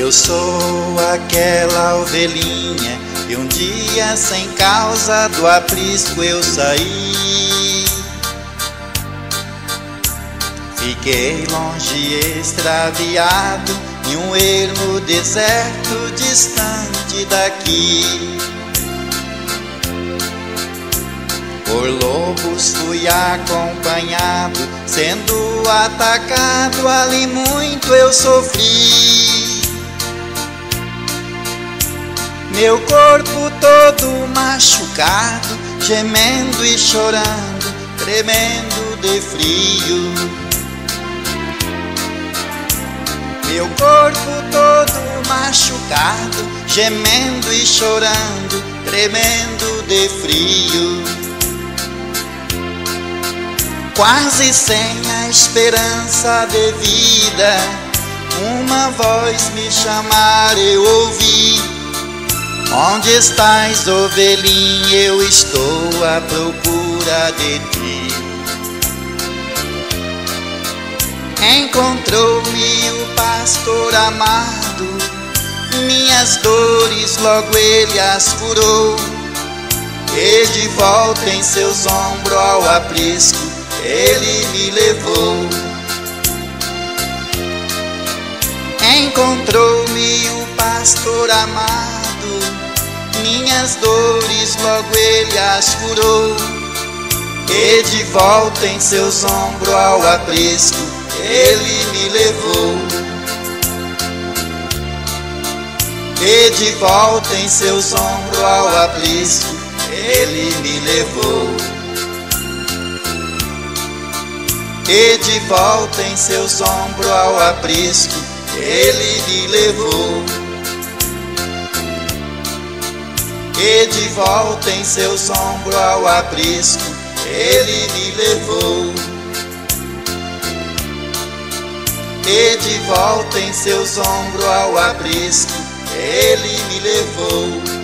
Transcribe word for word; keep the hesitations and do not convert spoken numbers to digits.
Eu sou aquela ovelhinha que um dia sem causa do aprisco eu saí. Fiquei longe, extraviado, em um ermo deserto distante daqui. Por lobos fui acompanhado, sendo atacado, ali muito eu sofri. Meu corpo todo machucado, gemendo e chorando, tremendo de frio. Meu corpo todo machucado, gemendo e chorando, tremendo de frio. Quase sem a esperança de vida, uma voz me chamar eu ouvi. Onde estás, ovelhinha? Eu estou à procura de ti. Encontrou-me o pastor amado, minhas dores logo ele as curou. E de volta em seus ombros ao aprisco ele me levou. Encontrou-me o pastor amado, minhas dores logo ele as curou. E de volta em seus ombros ao aprisco ele me levou. E de volta em seus ombros ao aprisco ele me levou. E de volta em seus ombros ao aprisco ele me levou. E de volta em seus ombros ao aprisco ele me levou. E de volta em seus ombros ao aprisco ele me levou.